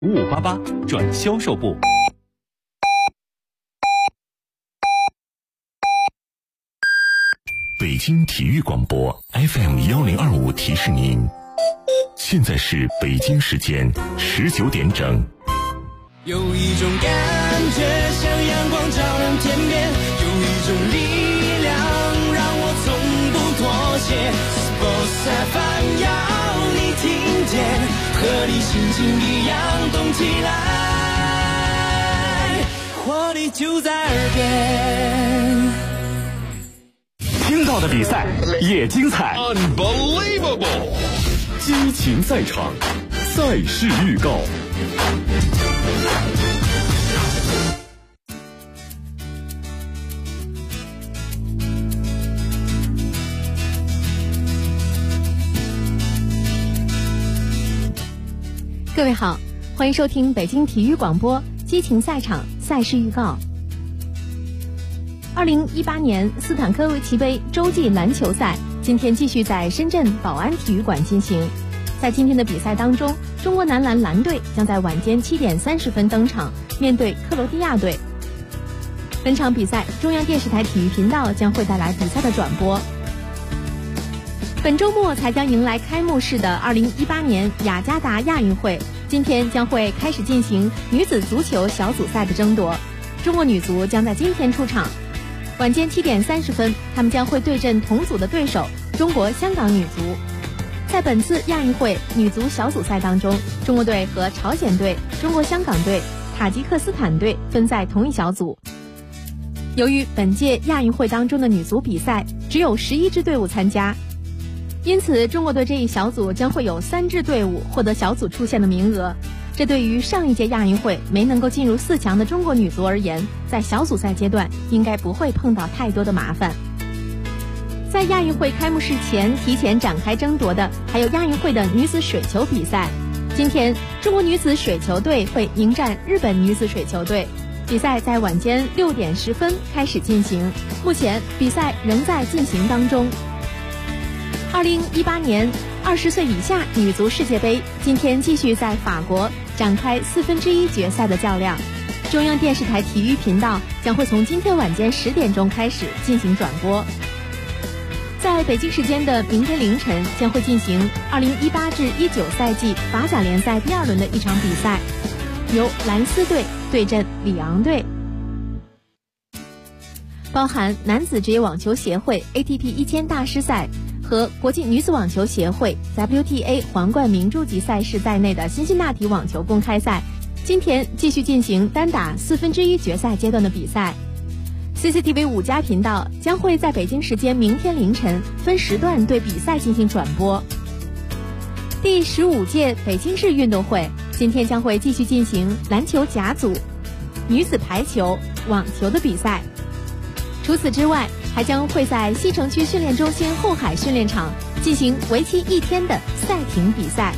5588转销售部。 北京体育广播 FM1025提示您，现在是北京时间19点整。 有一种感觉像阳光照亮天边，有一种力量让我从不妥协。Sports FM 要你听见，和你心情一样动起来，活力就在耳边。 听到的比赛也精彩 Unbelievable 激情赛场，赛事预告。 各位好，欢迎收听北京体育广播激情赛场赛事预告。2018年斯坦科维奇杯洲际篮球赛今天继续在深圳宝安体育馆进行。在今天的比赛当中，中国男篮蓝队将在晚间7点30分登场，面对克罗地亚队。本场比赛中央电视台体育频道将会带来比赛的转播。本周末才将迎来开幕式的2018年雅加达亚运会，今天将会开始进行女子足球小组赛的争夺。中国女足将在今天出场，晚间7点30分，他们将会对阵同组的对手中国香港女足。在本次亚运会女足小组赛当中，中国队和朝鲜队、中国香港队、塔吉克斯坦队分在同一小组。由于本届亚运会当中的女足比赛只有11支队伍参加，因此中国队这一小组将会有3支队伍获得小组出线的名额。这对于上一届亚运会没能够进入4强的中国女足而言，在小组赛阶段应该不会碰到太多的麻烦。在亚运会开幕式前提前展开争夺的还有亚运会的女子水球比赛。今天中国女子水球队会迎战日本女子水球队，比赛在晚间6点10分开始进行，目前比赛仍在进行当中。2018年20岁以下女足世界杯今天继续在法国展开1/4决赛的较量。中央电视台体育频道将会从今天晚间10点钟开始进行转播。在北京时间的明天凌晨将会进行2018至19赛季法甲联赛第2轮的一场比赛，由兰斯队对阵里昂队。包含男子职业网球协会 ATP 1000大师赛和国际女子网球协会 WTA 皇冠名著级赛事在内的辛辛那提网球公开赛，今天继续进行单打1/4决赛阶段的比赛。CCTV 5家频道将会在北京时间明天凌晨分时段对比赛进行转播。第15届北京市运动会今天将会继续进行篮球甲组、女子排球、网球的比赛。除此之外，还将会在西城区训练中心后海训练场进行为期1天的赛艇比赛。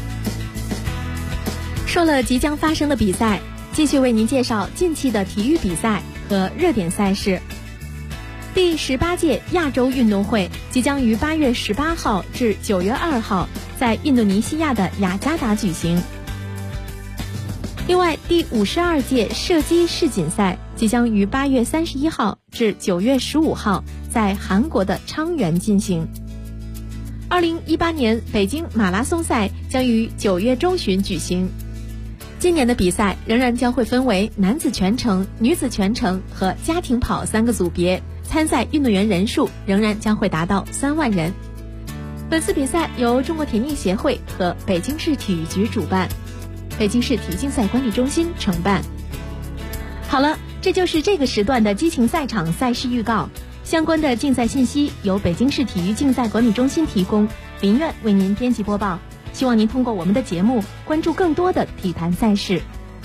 说了即将发生的比赛，继续为您介绍近期的体育比赛和热点赛事。第18届亚洲运动会即将于8月18号至9月2号在印度尼西亚的雅加达举行。另外，第52届射击世锦赛即将于8月31号至9月15号在韩国的昌原进行。2018年北京马拉松赛将于9月中旬举行。今年的比赛仍然将会分为男子全程、女子全程和家庭跑3个组别，参赛运动员人数仍然将会达到3万人。本次比赛由中国田径协会和北京市体育局主办，北京市体育竞赛管理中心承办。好了，这就是这个时段的激情赛场赛事预告。相关的竞赛信息由北京市体育竞赛管理中心提供，林苑为您编辑播报。希望您通过我们的节目关注更多的体坛赛事。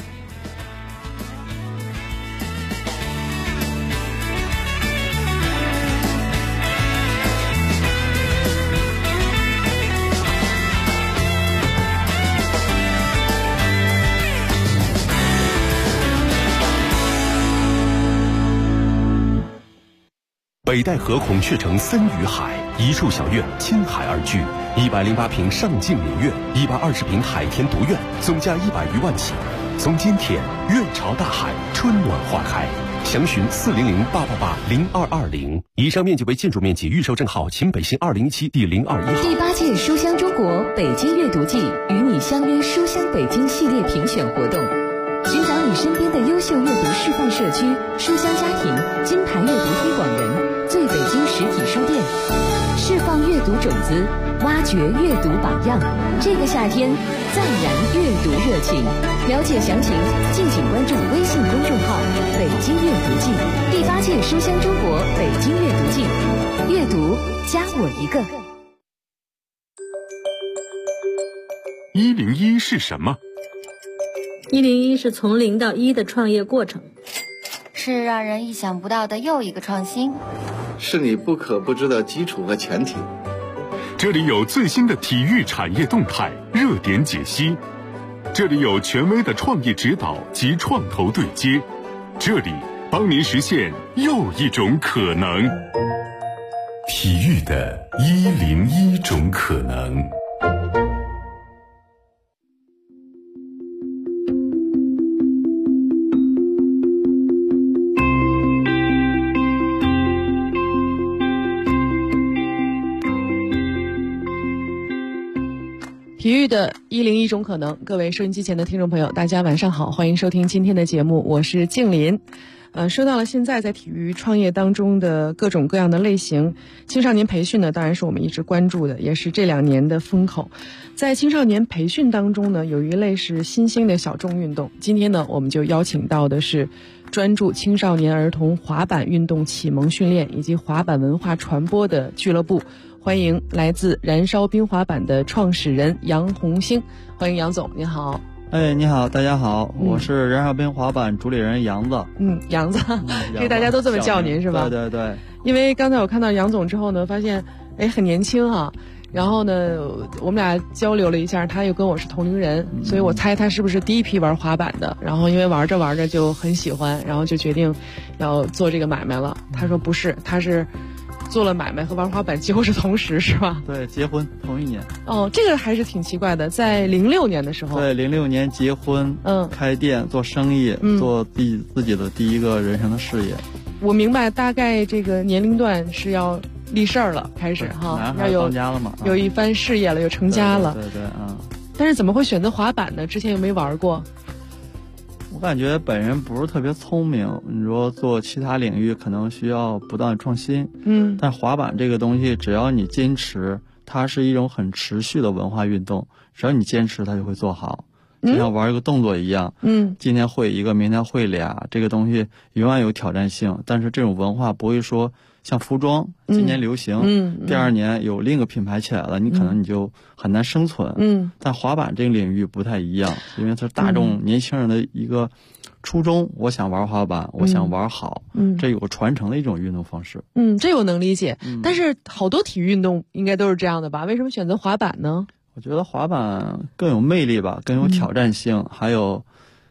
北戴河孔雀城森与海，一处小院倾海而居，108平上净民院，120平海天独院，总价100余万起。 从今天愿朝大海，春暖花开。详询400-888-0220。以上面积为建筑面积，预售证号秦北新2017第021号。 第8届书香中国北京阅读季与你相约书香北京系列评选活动，寻找你身边的优秀阅读示范社区、书香家庭、金牌阅读推广人、最北京实体书店，释放阅读种子，挖掘阅读榜样。这个夏天再燃阅读热情。了解详情，敬请关注微信公众号“北京阅读季”。第8届书香中国北京阅读季，阅读加我一个。 101是什么 ？101是从0到1的创业过程， 是让人意想不到的又一个创新， 是你不可不知的基础和前提。 这里有最新的体育产业动态、热点解析，这里有权威的创业指导及创投对接，这里帮您实现又一种可能。体育的101种可能。 体育的101种可能，各位收音机前的听众朋友，大家晚上好，欢迎收听今天的节目，我是静林。说到了现在在体育创业当中的各种各样的类型，青少年培训呢，当然是我们一直关注的，也是这2年的风口。在青少年培训当中呢，有一类是新兴的小众运动。今天呢，我们就邀请到的是专注青少年儿童滑板运动启蒙训练以及滑板文化传播的俱乐部。欢迎来自燃烧冰滑板的创始人杨红星，欢迎杨总，您好。 你好，大家好，我是燃烧冰滑板主理人杨子。 杨子，这大家都这么叫您是吧？ 对对对。 因为刚才我看到杨总之后呢，发现很年轻哈。然后呢，我们俩交流了一下，他又跟我是同龄人，所以我猜他是不是第一批玩滑板的。然后因为玩着玩着就很喜欢，然后就决定要做这个买卖了。他说不是，他是做了买卖和玩滑板几乎是同时，是吧？ 对，结婚同一年。 哦，这个还是挺奇怪的，在06年的时候。 对，06年结婚，开店做生意，做自己的第一个人生的事业。 我明白，大概这个年龄段是要立事儿了，开始哈，要当家了嘛， 有一番事业了，有成家了。 对对啊。 但是怎么会选择滑板呢？之前又没玩过。 我感觉本人不是特别聪明，你说做其他领域可能需要不断创新，但滑板这个东西只要你坚持，它是一种很持续的文化运动，只要你坚持它就会做好，就像玩一个动作一样，今天会一个明天会俩，这个东西永远有挑战性，但是这种文化不会说像服装今年流行，第2年有另一个品牌起来了，你可能你就很难生存，但滑板这个领域不太一样，因为它是大众年轻人的一个初衷，我想玩滑板，我想玩好，这有个传承的一种运动方式。 这我能理解，但是好多体育运动应该都是这样的吧？为什么选择滑板呢？ 我觉得滑板更有魅力吧，更有挑战性，还有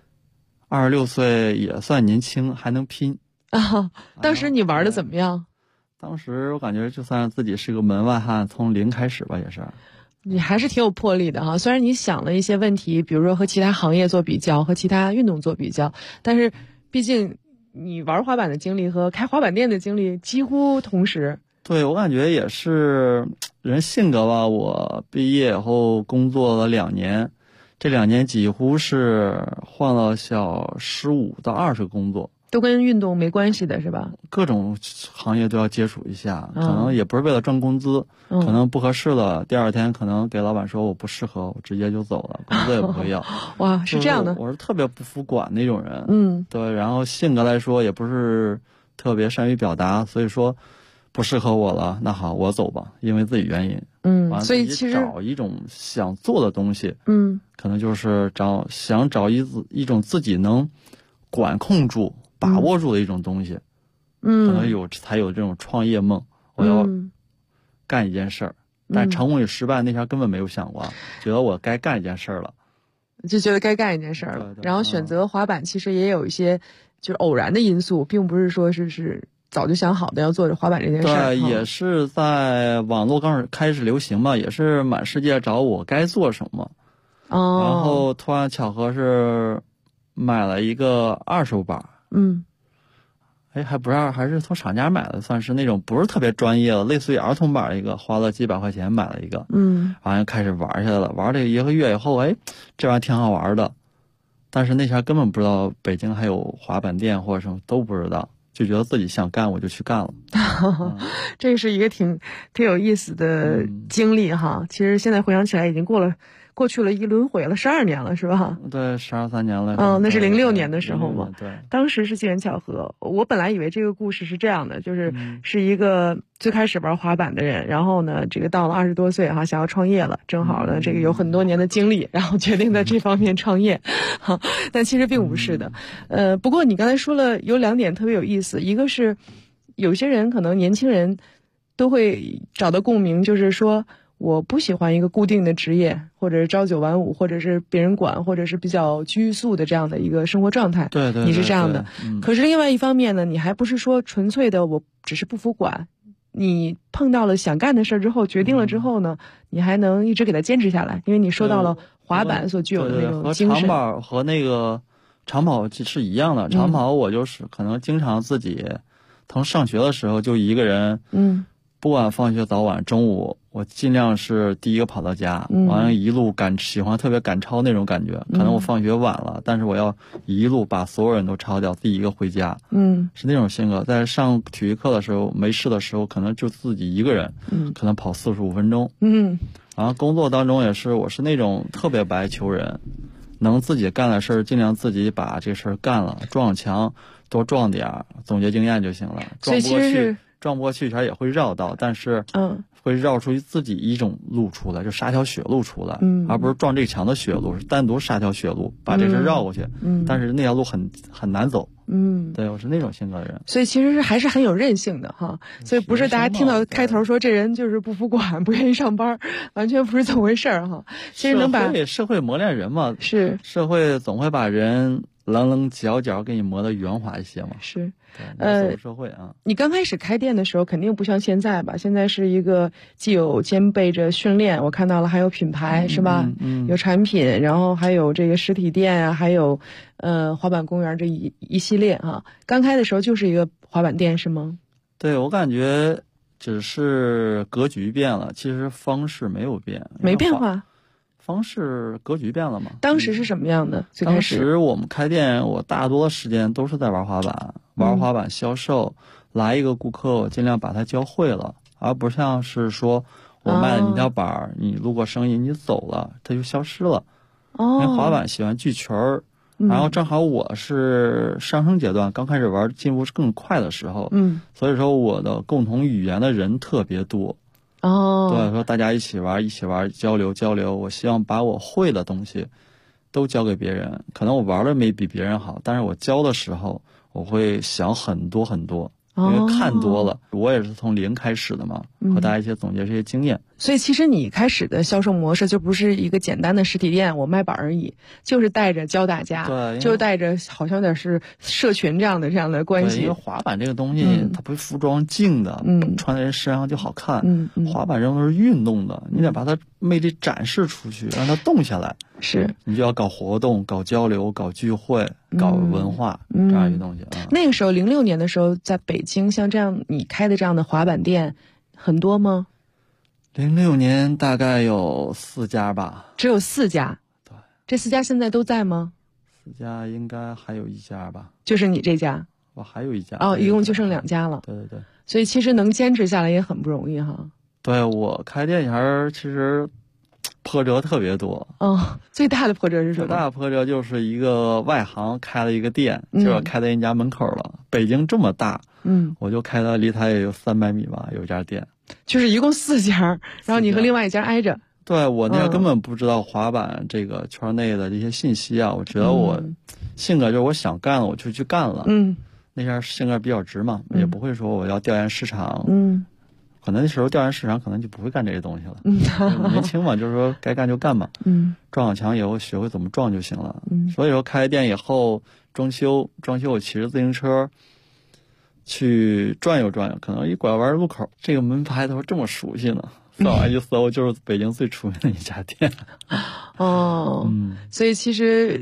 26岁也算年轻，还能拼啊。当时你玩的怎么样？ 当时我感觉就算自己是个门外汉，从0开始吧，也是。 你还是挺有魄力的哈，虽然你想了一些问题，比如说和其他行业做比较，和其他运动做比较，但是毕竟你玩滑板的经历和开滑板店的经历几乎同时。 对，我感觉也是人性格吧。我毕业以后工作了2年，这2年几乎是换了小15到20个工作， 都跟运动没关系的是吧？ 各种行业都要接触一下，可能也不是为了赚工资，可能不合适了，第2天可能给老板说我不适合，我直接就走了，工资也不会要。 哇，是这样的。 我是特别不服管那种人，对，然后性格来说也不是特别善于表达，所以说不适合我了，那好，我走吧，因为自己原因。 所以其实找一种想做的东西，可能就是想找一种自己能管控住、把握住的一种东西，可能才有这种创业梦。我要干一件事儿，但成功与失败那前根本没有想过，觉得我该干一件事儿了， 就觉得该干一件事儿了。然后选择滑板，其实也有一些就是偶然的因素，并不是说是早就想好的要做滑板这件事。 对，也是在网络刚开始流行嘛，也是满世界找我该做什么。然后突然巧合是买了一个2手板。还不是还是从厂家买的，算是那种不是特别专业的，类似于儿童板一个，花了几百块钱买了一个。然后就开始玩下来了，玩了1个月以后，这玩意儿挺好玩的。但是那前根本不知道北京还有滑板店或者什么都不知道，就觉得自己想干我就去干了。 这是一个挺有意思的经历哈。其实现在回想起来已经过去了一轮回了12年了，是吧？ 对，12、13年了。 那是06年的时候嘛。 对， 当时是机缘巧合。我本来以为这个故事是这样的，就是是一个最开始玩滑板的人，然后呢，这个到了20多岁哈，想要创业了，正好呢，这个有很多年的经历，然后决定在这方面创业。但其实并不是的。不过你刚才说了有2点特别有意思，一个是有些人可能年轻人都会找到共鸣，就是说我不喜欢一个固定的职业，或者是朝9晚5，或者是别人管，或者是比较拘束的这样的一个生活状态。 对， 你是这样的。可是另外一方面呢，你还不是说纯粹的我只是不服管，你碰到了想干的事儿之后，决定了之后呢，你还能一直给它坚持下来，因为你说到了滑板所具有的那种精神。 和长跑和那个长跑是一样的。长跑我就是可能经常自己从上学的时候就一个人，不管放学早晚，中午我尽量是第一个跑到家，完了一路喜欢特别赶超那种感觉。可能我放学晚了，但是我要一路把所有人都超掉，自己一个回家。是那种性格。在上体育课的时候，没事的时候，可能就自己一个人，可能跑45分钟。然后工作当中也是，我是那种特别不爱求人，能自己干的事儿尽量自己把这事儿干了，撞墙多撞点，总结经验就行了。撞不过去前也会绕道，但是会绕出自己一种路出来，就杀条血路出来，而不是撞这个墙的血路，是单独杀条血路把这事绕过去。但是那条路很难走。对，我是那种性格的人。 所以其实还是很有韧性的哈。所以不是大家听到开头说这人就是不服管，不愿意上班，完全不是这么回事儿哈。其实能把社会磨练人嘛， 是社会总会把人棱角角给你磨得圆滑一些嘛。 是， 社会啊。 你刚开始开店的时候肯定不像现在吧？现在是一个既有兼备着训练，我看到了还有品牌是吧？有产品，然后还有这个实体店啊，还有滑板公园这一系列啊。刚开的时候就是一个滑板店是吗？ 对，我感觉只是格局变了，其实方式没有变， 没变化。 方式格局变了嘛？ 当时是什么样的？最开始当时我们开店，我大多的时间都是在玩滑板，玩滑板销售。来一个顾客，我尽量把他教会了，而不像是说我卖了你条板，你路过生意你走了，他就消失了。因为滑板喜欢聚群儿，然后正好我是上升阶段，刚开始玩进步更快的时候，所以说我的共同语言的人特别多。对，说大家一起玩，交流。我希望把我会的东西都教给别人。可能我玩的没比别人好，但是我教的时候，我会想很多很多，因为看多了。我也是从零开始的嘛，和大家一起总结这些经验。 所以其实你开始的销售模式就不是一个简单的实体店，我卖板而已，就是带着教大家， 对， 就带着好像有点是社群这样的关系。 因为滑板这个东西，它不是服装净的，穿在人身上就好看。滑板这种都是运动的，你得把它魅力展示出去，让它动下来。 是， 你就要搞活动、搞交流、搞聚会、搞文化这样一些东西。 那个时候06年的时候，在北京像这样你开的这样的滑板店很多吗 ？06年大概有4家吧。 只有4家？ 对。 这4家现在都在吗 ？4家应该还有1家吧。 就是你这家？ 我还有1家。 一共就剩2家了。 对。 所以其实能坚持下来也很不容易哈。 对，我开店前其实波折特别多。 最大的波折是什么？ 最大的波折就是一个外行开了一个店，就要开在人家门口了。北京这么大，我就开到离他也有300米吧，有一家店。 就是一共4家，然后你和另外1家挨着。 对，我那根本不知道滑板这个圈内的这些信息啊。我觉得我性格就是我想干了我就去干了。那下性格比较直嘛，也不会说我要调研市场。可能那时候调研市场可能就不会干这些东西了。年轻嘛，就是说该干就干嘛。撞好墙以后学会怎么撞就行了。所以说开店以后装修，我骑着自行车去转悠，可能一拐弯路口，这个门牌都这么熟悉呢。扫完一搜，就是北京最出名的一家店。 所以其实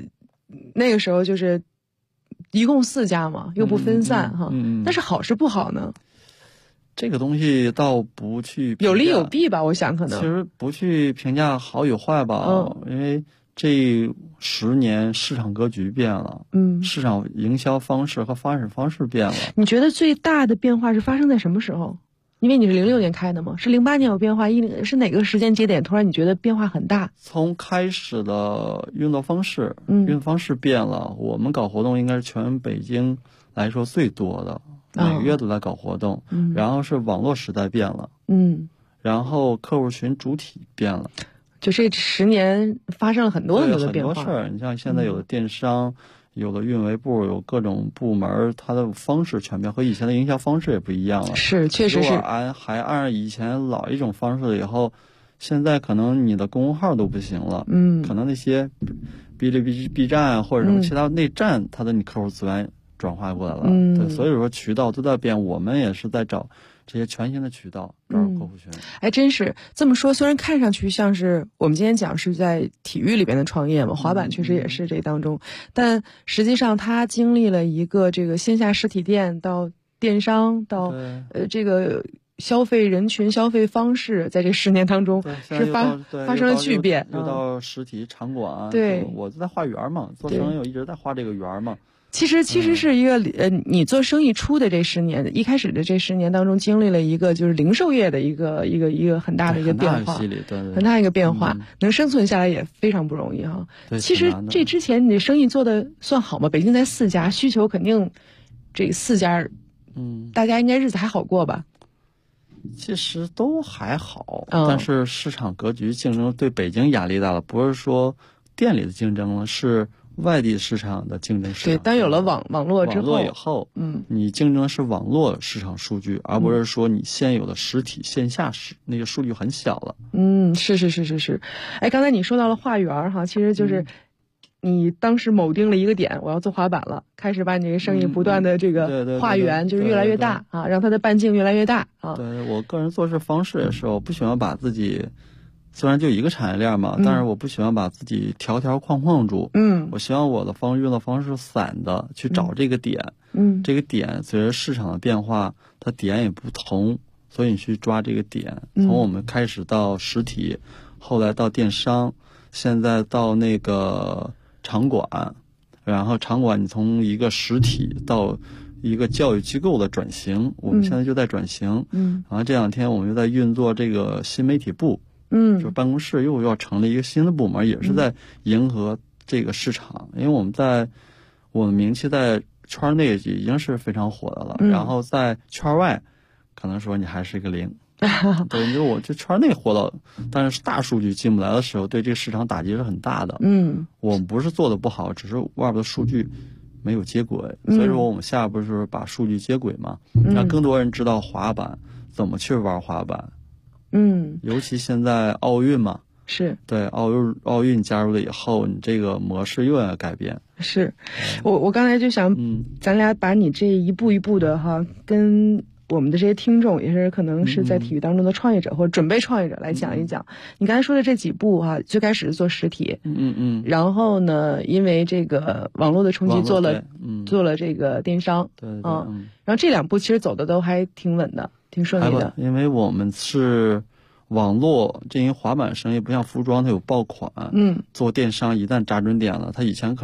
那个时候就是一共4家嘛，又不分散哈。但是好是不好呢？ 这个东西倒不去有利有弊吧，我想可能。 其实不去评价好与坏吧，因为这10年市场格局变了，市场营销方式和发展方式变了。 你觉得最大的变化是发生在什么时候？因为你是06年开的嘛，是08年有变化，10是哪个时间节点突然你觉得变化很大？ 从开始的运作方式，运作方式变了。我们搞活动应该是全北京来说最多的，每个月都在搞活动。然后是网络时代变了，然后客户群主体变了。 就这10年发生了很多的变化， 很多事儿。你像现在有的电商，有的运维部，有各种部门，它的方式全变，和以前的营销方式也不一样了。 是，确实是。 如果还按以前老一种方式了以后，现在可能你的公众号都不行了。可能那些哔哩哔哩、B 站或者什么其他内站，它的你客户资源转化过来了。对，所以说渠道都在变，我们也是在找这些全新的渠道招客户群。 哎，真是这么说，虽然看上去像是我们今天讲是在体育里边的创业嘛，滑板确实也是这当中，但实际上它经历了一个这个线下实体店到电商到这个消费人群、消费方式，在这10年当中是发生了巨变。 又到实体场馆， 对， 我就在画圆嘛，做生意我一直在画这个圆嘛。 其实是一个你做生意出的这10年，一开始的这10年当中，经历了一个就是零售业的一个很大的一个变化，很大一个变化，能生存下来也非常不容易哈。其实这之前你的生意做的算好吗？北京才4家，需求肯定这4家，大家应该日子还好过吧？ 其实都还好，但是市场格局竞争对北京压力大了，不是说店里的竞争了，是外地市场的竞争市场。 对，当有了网络之后， 网络以后，你竞争是网络市场数据，而不是说你现有的实体线下那个数据很小了。 是。哎，刚才你说到了画圆哈，其实就是你当时铆定了一个点，我要做滑板了，开始把你这个生意不断的这个画圆，就是越来越大啊，让它的半径越来越大啊。 对，我个人做事方式也是，我不喜欢把自己。虽然就一个产业链嘛，但是我不喜欢把自己条条框框住。我希望我的运作方式散的去找这个点。这个点随着市场的变化，它点也不同，所以你去抓这个点。从我们开始到实体，后来到电商，现在到那个场馆，然后场馆你从一个实体到一个教育机构的转型，我们现在就在转型。然后这2天我们又在运作这个新媒体部。就办公室又要成立一个新的部门，也是在迎合这个市场。因为我们名气在圈内已经是非常火的了，然后在圈外可能说你还是一个0。对，就我这圈内火了，但是大数据进不来的时候，对这个市场打击是很大的。我们不是做的不好，只是外边的数据没有接轨，所以说我们下一步就是把数据接轨嘛，让更多人知道滑板怎么去玩滑板。尤其现在奥运嘛， 是对奥运加入了以后，你这个模式又要改变。 是，我刚才就想，咱俩把你这一步一步的哈，跟我们的这些听众，也是可能是在体育当中的创业者或者准备创业者来讲一讲。你刚才说的这几步哈，最开始是做实体，然后呢，因为这个网络的冲击，做了这个电商，然后这2步其实走的都还挺稳的。挺顺利的， 因为我们是网络这些滑板生意，不像服装它有爆款，做电商一旦扎准点了，它以前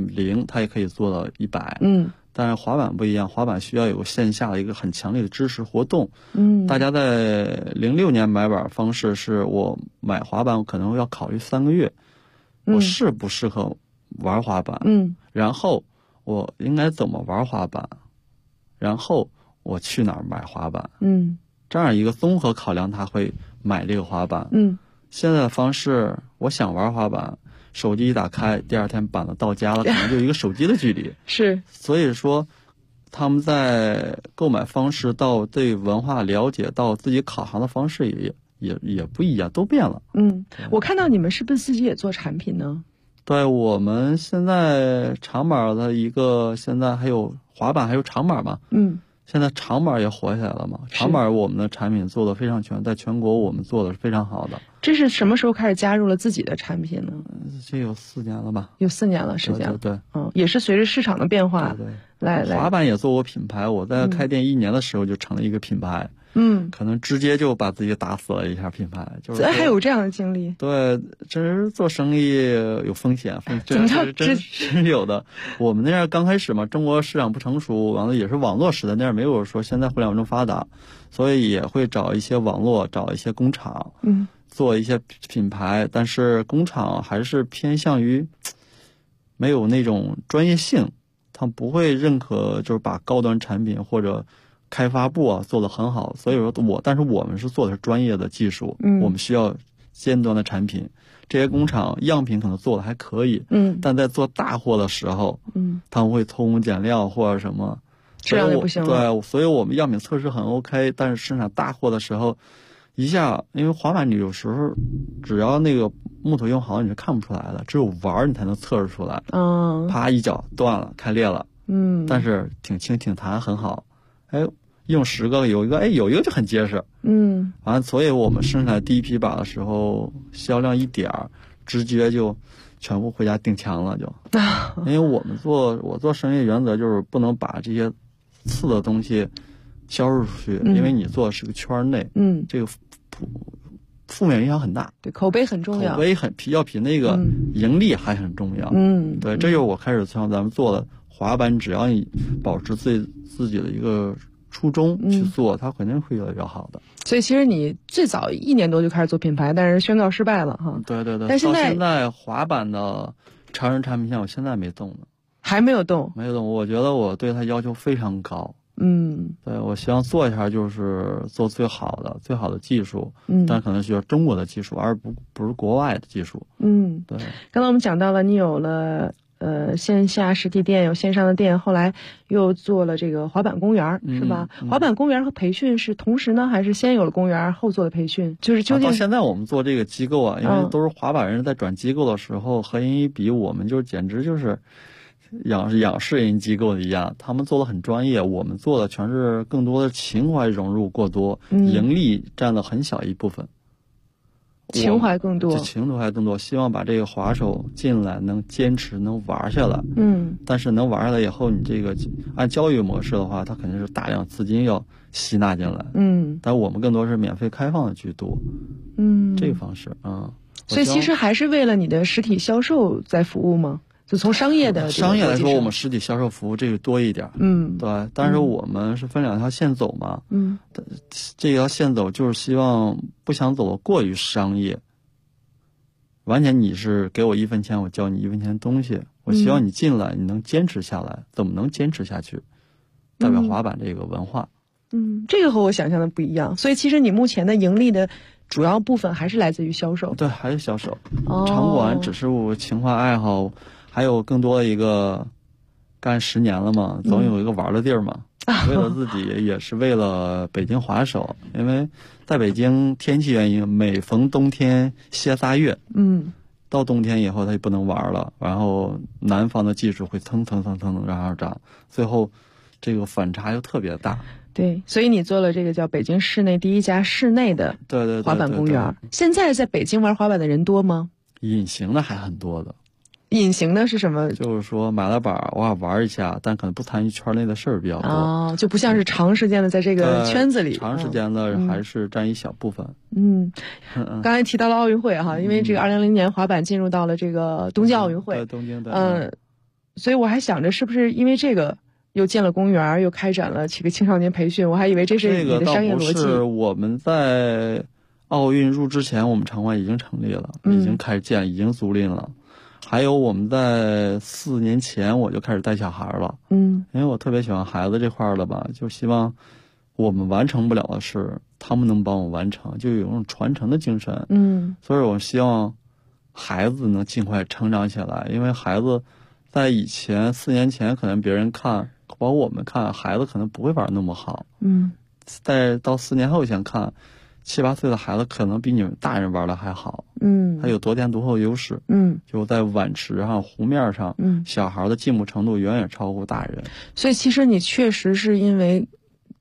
0它也可以做到100，但是滑板不一样，滑板需要有线下的一个很强烈的支持活动，大家在06年买板方式是我买滑板，我可能要考虑3个月，我适不适合玩滑板，然后我应该怎么玩滑板，然后我去哪儿买滑板？这样一个综合考量，他会买这个滑板。现在的方式，我想玩滑板，手机一打开，第2天板子到家了，可能就一个手机的距离。 是， 所以说，他们在购买方式到对文化了解到自己考行的方式也不一样，都变了。 我看到你们是不是自己也做产品呢？ 对，我们现在长板的一个，现在还有滑板，还有长板嘛。 现在长板也火起来了嘛，长板我们的产品做的非常全，在全国我们做的是非常好的。 这是什么时候开始加入了自己的产品呢？ 这有4年了吧？ 有4年了时间。 对， 也是随着市场的变化，来滑板也做过品牌，我在开店1年的时候就成了一个品牌。可能直接就把自己打死了一下品牌，就是还有这样的经历。 对，这是做生意有风险，真是有的。我们那样刚开始嘛，中国市场不成熟，完了也是网络时代，那样没有说现在互联网这么发达，所以也会找一些网络，找一些工厂，做一些品牌，但是工厂还是偏向于没有那种专业性，他不会认可就是把高端产品或者开发部做得很好，所以说但是我们是做的是专业的技术，我们需要尖端的产品。这些工厂样品可能做的还可以，但在做大货的时候，他们会偷工减料或者什么， 这样就不行了。 对，所以我们样品测试很 OK， 但是生产大货的时候，一下因为滑板你有时候只要那个木头用好你是看不出来的，只有玩你才能测试出来。啪一脚断了，开裂了，但是挺轻挺弹很好。用10个有一个就很结实，完了，所以我们生产第一批把的时候，销量一点儿，直接就全部回家钉枪了就，因为我做生意原则就是不能把这些次的东西销售出去，因为你做的是个圈内，这个负面影响很大， 对，口碑很重要， 口碑要比那个盈利还很重要，对，这就是我开始像咱们做的滑板，只要你保持自己的一个初衷去做，它肯定会越来越好的。 所以其实你最早1年多就开始做品牌，但是宣告失败了哈。 对， 但到现在滑板的成人产品线我现在没动呢， 还没有动。 我觉得我对它要求非常高。对，我希望做一下就是做最好的技术，但可能需要中国的技术，而不是国外的技术。对。 刚才我们讲到了你有了线下实体店，有线上的店，后来又做了这个滑板公园，是吧？滑板公园和培训是同时呢，还是先有了公园后做的培训？就是究竟到现在我们做这个机构因为都是滑板人在转机构的时候，和人一比，我们就简直就是仰视人机构的一样，他们做的很专业，我们做的全是更多的情怀融入过多，盈利占了很小一部分。 情怀更多， 希望把这个滑手进来能坚持能玩下来。但是能玩下来以后，你这个按教育模式的话，它肯定是大量资金要吸纳进来。但我们更多是免费开放的居多。这个方式所以其实还是为了你的实体销售在服务吗？就从商业来说，我们实体销售服务这个多一点。对，但是我们是分2条线走嘛。这条线走就是希望不想走得过于商业，完全你是给我1分钱，我教你1分钱的东西。我希望你进来，你能坚持下来，怎么能坚持下去？代表滑板这个文化。 这个和我想象的不一样。所以其实你目前的盈利的主要部分还是来自于销售。 对，还是销售。场馆只是我情怀爱好。还有更多的一个干10年了嘛，总有一个玩的地儿嘛。为了自己，也是为了北京滑手，因为在北京天气原因，每逢冬天歇3月，到冬天以后它就不能玩了，然后南方的技术会蹭往上涨，最后这个反差就特别大。 对，所以你做了这个叫北京市内第1家室内的滑板公园。现在在北京玩滑板的人多吗？ 隐形的还很多的。 隐形的是什么？ 就是说买了板偶尔玩一下，但可能不参与圈内的事儿比较多。 就不像是长时间的在这个圈子里。 长时间的还是占一小部分。 刚才提到了奥运会哈，因为这个2020年滑板进入到了这个冬季奥运会。 对，东京所以我还想着是不是因为这个又建了公园，又开展了几个青少年培训，我还以为这是你的商业逻辑。 这个倒不是，我们在奥运入之前，我们场馆已经成立了，已经开始建，已经租赁了。还有我们在4年前我就开始带小孩了，因为我特别喜欢孩子这块的吧，就希望我们完成不了的事，他们能帮我完成，就有一种传承的精神。所以我希望孩子能尽快成长起来，因为孩子在以前4年前可能别人看，包括我们看，孩子可能不会玩那么好。再到4年后想看，7、8岁的孩子可能比你们大人玩的还好。他有得天独厚优势。就在碗池上、湖面上，小孩的进步程度远远超过大人。 所以其实你确实是因为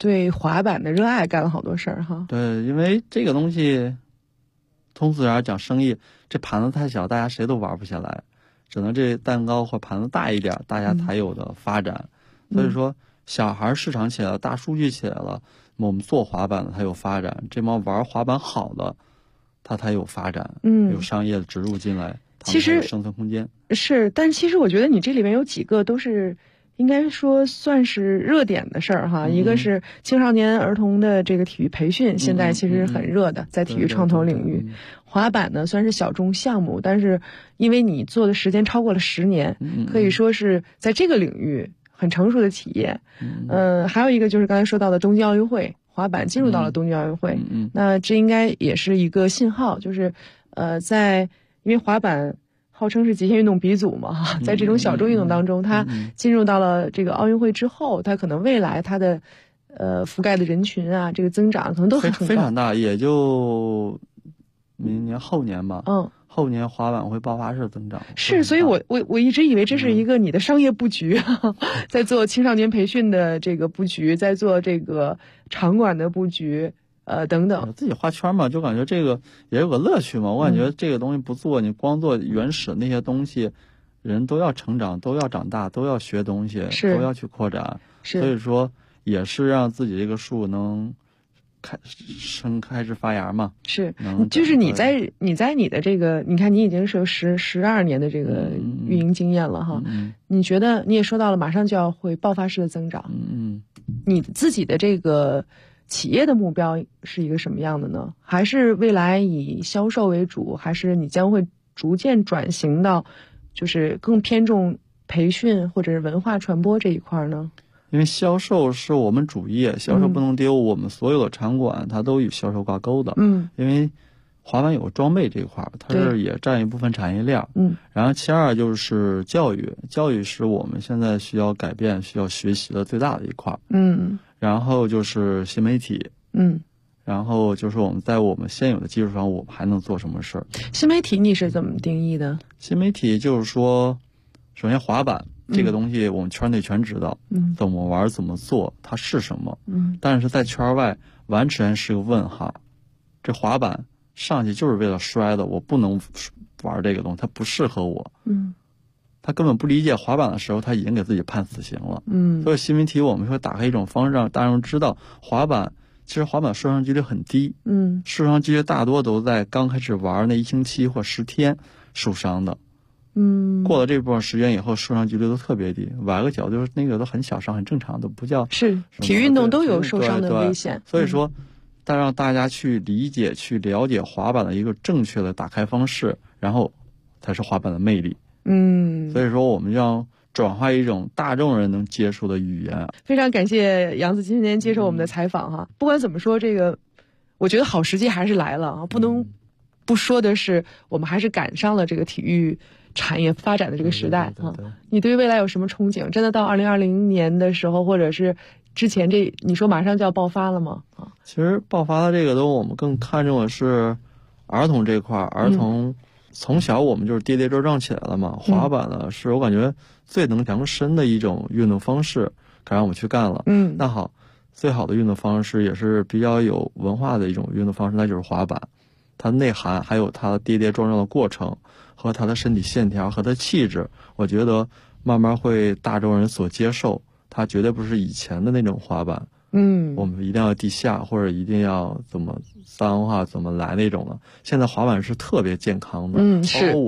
对滑板的热爱干了好多事儿哈。 对，因为这个东西，通俗点讲生意，这盘子太小，大家谁都玩不下来，只能这蛋糕或盘子大一点，大家才有的发展。所以说，小孩市场起来了，大数据起来了，我们做滑板的才有发展，这帮玩滑板好的，他才有发展，有商业的植入进来， 其实生存空间是，但其实我觉得你这里面有几个都是应该说算是热点的事儿哈。一个是青少年儿童的这个体育培训，现在其实很热的，在体育创投领域。滑板呢虽然是小众项目，但是因为你做的时间超过了10年，可以说是在这个领域很成熟的企业。还有一个就是刚才说到的东京奥运会，滑板进入到了东京奥运会，那这应该也是一个信号，就是因为滑板号称是极限运动鼻祖嘛，在这种小众运动当中，它进入到了这个奥运会之后，它可能未来它的覆盖的人群啊，这个增长可能都很高， 非常大，也就明年后年吧。后年滑板会爆发式增长。 是，所以我一直以为这是一个你的商业布局，在做青少年培训的这个布局，在做这个场馆的布局。等等， 自己画圈嘛，就感觉这个也有个乐趣嘛。我感觉这个东西不做，你光做原始那些东西，人都要成长，都要长大，都要学东西，都要去扩展。所以说，也是让自己这个树能开枝发芽嘛。 是，就是你在你的这个，你看你已经是有12年的这个运营经验了哈。你觉得你也说到了，马上就要会爆发式的增长。你自己的这个企业的目标是一个什么样的呢？还是未来以销售为主，还是你将会逐渐转型到就是更偏重培训或者是文化传播这一块呢？ 因为销售是我们主业，销售不能丢，我们所有的场馆它都与销售挂钩的。因为滑板有个装备这一块，它是也占一部分产业链。然后其二就是教育是我们现在需要改变、需要学习的最大的一块。然后就是新媒体，然后就是我们在我们现有的基础上，我们还能做什么事儿？ 新媒体你是怎么定义的？ 新媒体就是说，首先滑板这个东西我们圈内全知道，怎么玩怎么做，它是什么，但是在圈外完全是个问号。这滑板上去就是为了摔的，我不能玩这个东西，它不适合我。他根本不理解滑板的时候，他已经给自己判死刑了。所以新媒体我们会打开一种方式，让大众知道滑板受伤几率很低。受伤几率大多都在刚开始玩那1星期或10天受伤的。过了这部分时间以后，受伤几率都特别低，崴个脚就是那个都很小伤，很正常的，不叫是体育运动都有受伤的危险。 所以说，让大家去理解、去了解滑板的一个正确的打开方式，然后才是滑板的魅力。所以说我们要转化一种大众人能接受的语言。 非常感谢杨子今天接受我们的采访哈。不管怎么说，这个我觉得好时机还是来了啊，不能不说的是，我们还是赶上了这个体育产业发展的这个时代啊。你对于未来有什么憧憬？真的到2020年的时候，或者是之前你说马上就要爆发了吗？ 其实爆发的这个我们更看重的是儿童这块，儿童。从小我们就是跌跌撞撞起来了嘛，滑板呢是我感觉最能量身的一种运动方式，该让我们去干了。那好，最好的运动方式也是比较有文化的一种运动方式，那就是滑板。它内涵还有它跌跌撞撞的过程和它的身体线条和它气质，我觉得慢慢会大众人所接受，它绝对不是以前的那种滑板。我们一定要地下或者一定要怎么脏话怎么来那种的。现在滑板是特别健康的， 是。